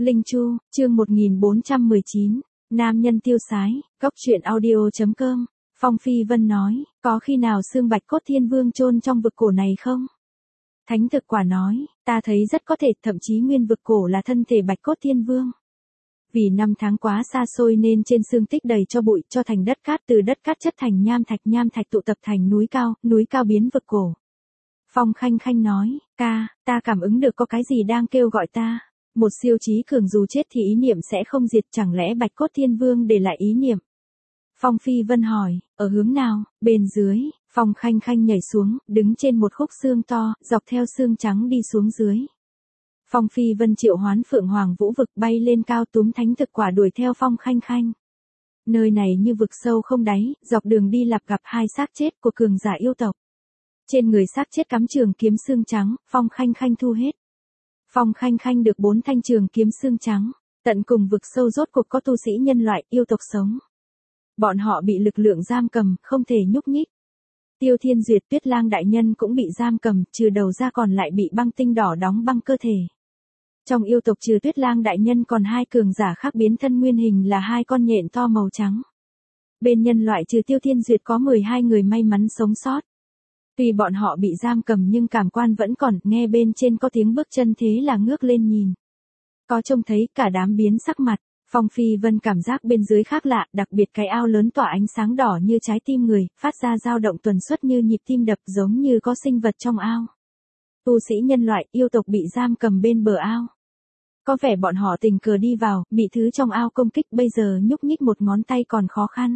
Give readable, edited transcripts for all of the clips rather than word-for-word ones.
Linh Chu, chương 1419, Nam nhân tiêu sái, góc truyện audio.com, Phong Phi Vân nói, có khi nào xương Bạch Cốt Thiên Vương chôn trong vực cổ này không? Thánh Thực Quả nói, ta thấy rất có thể, thậm chí nguyên vực cổ là thân thể Bạch Cốt Thiên Vương. Vì năm tháng quá xa xôi nên trên xương tích đầy cho bụi, cho thành đất cát, từ đất cát chất thành nham thạch tụ tập thành núi cao biến vực cổ. Phong Khanh Khanh nói, ta cảm ứng được có cái gì đang kêu gọi ta. Một siêu trí cường dù chết thì ý niệm sẽ không diệt, chẳng lẽ Bạch Cốt Thiên Vương để lại ý niệm? Phong Phi Vân hỏi, ở hướng nào? Bên dưới. Phong Khanh Khanh nhảy xuống, đứng trên một khúc xương to, dọc theo xương trắng đi xuống dưới. Phong Phi Vân triệu hoán Phượng Hoàng Vũ vực bay lên cao, túm Thánh Thực Quả đuổi theo Phong Khanh Khanh. Nơi này như vực sâu không đáy, dọc đường đi lặp gặp hai xác chết của cường giả yêu tộc. Trên người xác chết cắm trường kiếm xương trắng, Phong Khanh Khanh thu hết. Phong Khanh Khanh được 4 thanh trường kiếm xương trắng, tận cùng vực sâu rốt cuộc có tu sĩ nhân loại yêu tộc sống. Bọn họ bị lực lượng giam cầm, không thể nhúc nhích. Tiêu Thiên Duyệt Tuyết Lang đại nhân cũng bị giam cầm, trừ đầu ra còn lại bị băng tinh đỏ đóng băng cơ thể. Trong yêu tộc trừ Tuyết Lang đại nhân còn 2 cường giả khác biến thân nguyên hình là 2 con nhện to màu trắng. Bên nhân loại trừ Tiêu Thiên Duyệt có 12 người may mắn sống sót. Tuy bọn họ bị giam cầm nhưng cảm quan vẫn còn, nghe bên trên có tiếng bước chân thế là ngước lên nhìn. Có trông thấy cả đám biến sắc mặt, Phong Phi Vân cảm giác bên dưới khác lạ, đặc biệt cái ao lớn tỏa ánh sáng đỏ như trái tim người, phát ra dao động tuần suất như nhịp tim đập giống như có sinh vật trong ao. Tu sĩ nhân loại yêu tộc bị giam cầm bên bờ ao. Có vẻ bọn họ tình cờ đi vào, bị thứ trong ao công kích bây giờ nhúc nhích một ngón tay còn khó khăn.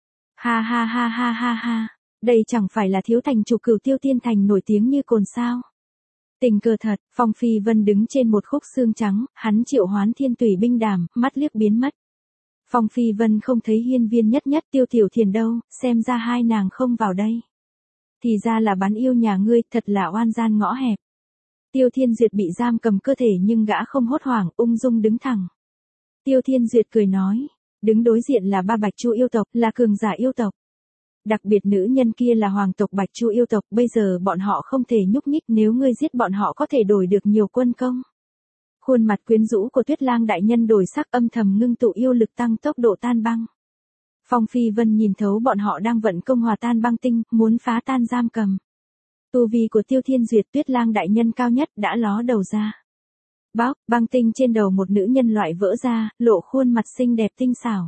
Ha ha ha ha ha ha. Đây chẳng phải là thiếu thành chủ Cửu Tiêu Tiên Thành nổi tiếng như cồn sao. Tình cờ thật, Phong Phi Vân đứng trên một khúc xương trắng, hắn triệu hoán Thiên Tùy binh đàm, mắt liếc biến mất. Phong Phi Vân không thấy Hiên Viên Nhất Nhất Tiêu Tiểu Thiền đâu, xem ra hai nàng không vào đây. Thì ra là bán yêu nhà ngươi, thật là oan gian ngõ hẹp. Tiêu Thiên Duyệt bị giam cầm cơ thể nhưng gã không hốt hoảng, ung dung đứng thẳng. Tiêu Thiên Duyệt cười nói, đứng đối diện là 3 Bạch Chu yêu tộc, là cường giả yêu tộc. Đặc biệt nữ nhân kia là hoàng tộc Bạch Chu yêu tộc, bây giờ bọn họ không thể nhúc nhích, nếu ngươi giết bọn họ có thể đổi được nhiều quân công. Khuôn mặt quyến rũ của Tuyết Lang đại nhân đổi sắc, âm thầm ngưng tụ yêu lực tăng tốc độ tan băng. Phong Phi Vân nhìn thấu bọn họ đang vận công hòa tan băng tinh, muốn phá tan giam cầm. Tu vi của Tiêu Thiên Duyệt Tuyết Lang đại nhân cao nhất đã ló đầu ra. Băng tinh trên đầu một nữ nhân loại vỡ ra, lộ khuôn mặt xinh đẹp tinh xảo.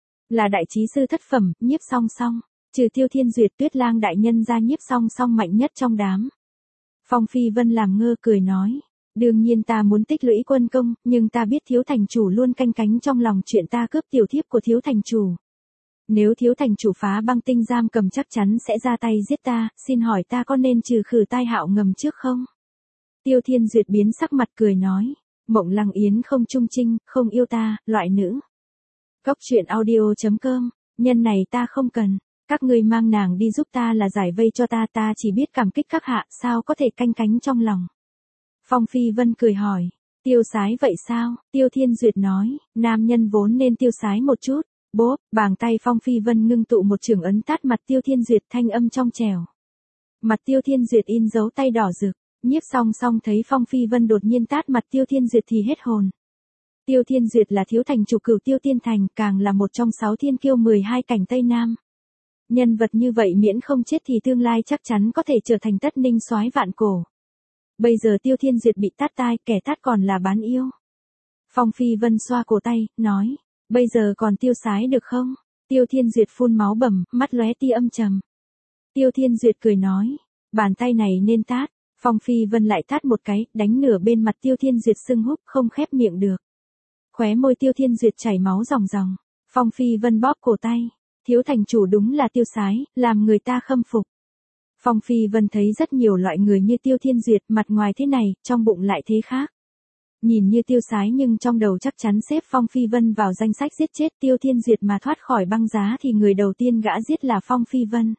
Là đại trí sư thất phẩm, Nhiếp Song Song. Trừ Tiêu Thiên Duyệt Tuyết Lang đại nhân ra Nhiếp Song Song mạnh nhất trong đám. Phong Phi Vân làm ngơ cười nói, đương nhiên ta muốn tích lũy quân công, nhưng ta biết thiếu thành chủ luôn canh cánh trong lòng chuyện ta cướp tiểu thiếp của thiếu thành chủ. Nếu thiếu thành chủ phá băng tinh giam cầm chắc chắn sẽ ra tay giết ta, xin hỏi ta có nên trừ khử tai hạo ngầm trước không? Tiêu Thiên Duyệt biến sắc mặt cười nói, Mộng Lăng Yến không trung trinh, không yêu ta, loại nữ. Góc truyện audio.com, nhân này ta không cần. Các ngươi mang nàng đi giúp ta là giải vây cho ta chỉ biết cảm kích các hạ, sao có thể canh cánh trong lòng. Phong Phi Vân cười hỏi, tiêu sái vậy sao? Tiêu Thiên Duyệt nói, nam nhân vốn nên tiêu sái một chút. Bốp, bàn tay Phong Phi Vân ngưng tụ một chưởng ấn tát mặt Tiêu Thiên Duyệt, thanh âm trong trẻo. Mặt Tiêu Thiên Duyệt in dấu tay đỏ rực. Nhiếp Song Song thấy Phong Phi Vân đột nhiên tát mặt Tiêu Thiên Duyệt thì hết hồn. Tiêu Thiên Duyệt là thiếu thành chủ Cửu Tiêu Tiên Thành, càng là một trong 6 thiên kiêu 12 cảnh Tây Nam. Nhân vật như vậy miễn không chết thì tương lai chắc chắn có thể trở thành tất ninh soái vạn cổ. Bây giờ Tiêu Thiên Duyệt bị tát tai, kẻ tát còn là bán yêu. Phong Phi Vân xoa cổ tay, nói, bây giờ còn tiêu sái được không? Tiêu Thiên Duyệt phun máu bầm, mắt lóe tia âm trầm. Tiêu Thiên Duyệt cười nói, bàn tay này nên tát. Phong Phi Vân lại tát một cái, đánh nửa bên mặt Tiêu Thiên Duyệt sưng húp, không khép miệng được. Khóe môi Tiêu Thiên Duyệt chảy máu ròng ròng. Phong Phi Vân bóp cổ tay. Thiếu thành chủ đúng là tiêu sái, làm người ta khâm phục. Phong Phi Vân thấy rất nhiều loại người như Tiêu Thiên Duyệt, mặt ngoài thế này, trong bụng lại thế khác. Nhìn như tiêu sái nhưng trong đầu chắc chắn xếp Phong Phi Vân vào danh sách giết chết Tiêu Thiên Duyệt mà thoát khỏi băng giá thì người đầu tiên gã giết là Phong Phi Vân.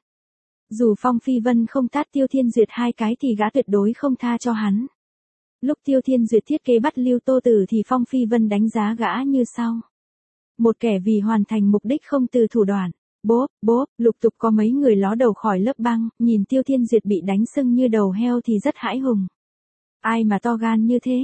Dù Phong Phi Vân không tát Tiêu Thiên Duyệt 2 cái thì gã tuyệt đối không tha cho hắn. Lúc Tiêu Thiên Duyệt thiết kế bắt Lưu Tô Tử thì Phong Phi Vân đánh giá gã như sau. Một kẻ vì hoàn thành mục đích không từ thủ đoạn. Bốp, lục tục có mấy người ló đầu khỏi lớp băng, nhìn Tiêu Thiên Duyệt bị đánh sưng như đầu heo thì rất hãi hùng. Ai mà to gan như thế?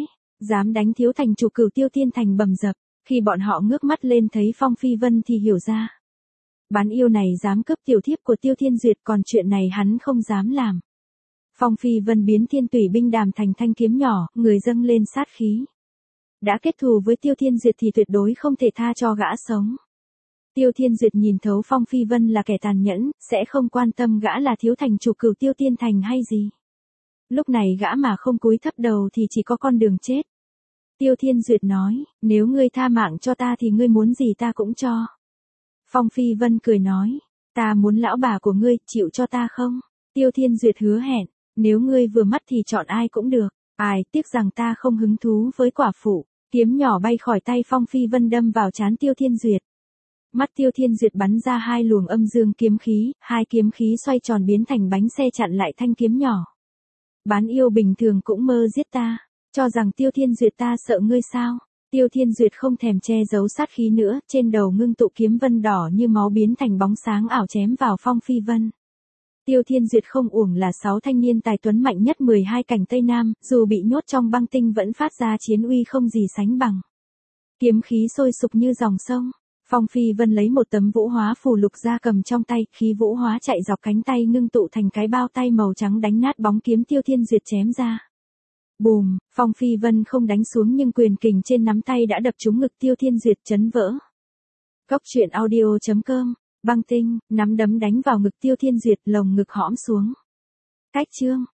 Dám đánh thiếu thành chủ Cửu Tiêu Thiên Thành bầm dập, khi bọn họ ngước mắt lên thấy Phong Phi Vân thì hiểu ra. Bán yêu này dám cướp tiểu thiếp của Tiêu Thiên Duyệt, còn chuyện này hắn không dám làm. Phong Phi Vân biến Thiên Tủy binh đàm thành thanh kiếm nhỏ, người dâng lên sát khí. Đã kết thù với Tiêu Thiên Duyệt thì tuyệt đối không thể tha cho gã sống. Tiêu Thiên Duyệt nhìn thấu Phong Phi Vân là kẻ tàn nhẫn, sẽ không quan tâm gã là thiếu thành chủ Cửu Tiêu Tiên Thành hay gì. Lúc này gã mà không cúi thấp đầu thì chỉ có con đường chết. Tiêu Thiên Duyệt nói, nếu ngươi tha mạng cho ta thì ngươi muốn gì ta cũng cho. Phong Phi Vân cười nói, ta muốn lão bà của ngươi, chịu cho ta không? Tiêu Thiên Duyệt hứa hẹn, nếu ngươi vừa mắt thì chọn ai cũng được, ai tiếc rằng ta không hứng thú với quả phụ. Kiếm nhỏ bay khỏi tay Phong Phi Vân đâm vào trán Tiêu Thiên Duyệt. Mắt Tiêu Thiên Duyệt bắn ra hai luồng âm dương kiếm khí, hai kiếm khí xoay tròn biến thành bánh xe chặn lại thanh kiếm nhỏ. Bán yêu bình thường cũng mơ giết ta, cho rằng Tiêu Thiên Duyệt ta sợ ngươi sao? Tiêu Thiên Duyệt không thèm che giấu sát khí nữa, trên đầu ngưng tụ kiếm vân đỏ như máu biến thành bóng sáng ảo chém vào Phong Phi Vân. Tiêu Thiên Duyệt không uổng là 6 thanh niên tài tuấn mạnh nhất 12 cảnh Tây Nam, dù bị nhốt trong băng tinh vẫn phát ra chiến uy không gì sánh bằng. Kiếm khí sôi sục như dòng sông. Phong Phi Vân lấy một tấm vũ hóa phù lục ra cầm trong tay, khí vũ hóa chạy dọc cánh tay ngưng tụ thành cái bao tay màu trắng đánh nát bóng kiếm Tiêu Thiên Duyệt chém ra. Bùm, Phong Phi Vân không đánh xuống nhưng quyền kình trên nắm tay đã đập trúng ngực Tiêu Thiên Duyệt chấn vỡ. Cốc truyện audio.com, băng tinh, nắm đấm đánh vào ngực Tiêu Thiên Duyệt, lồng ngực hõm xuống. Cách chương.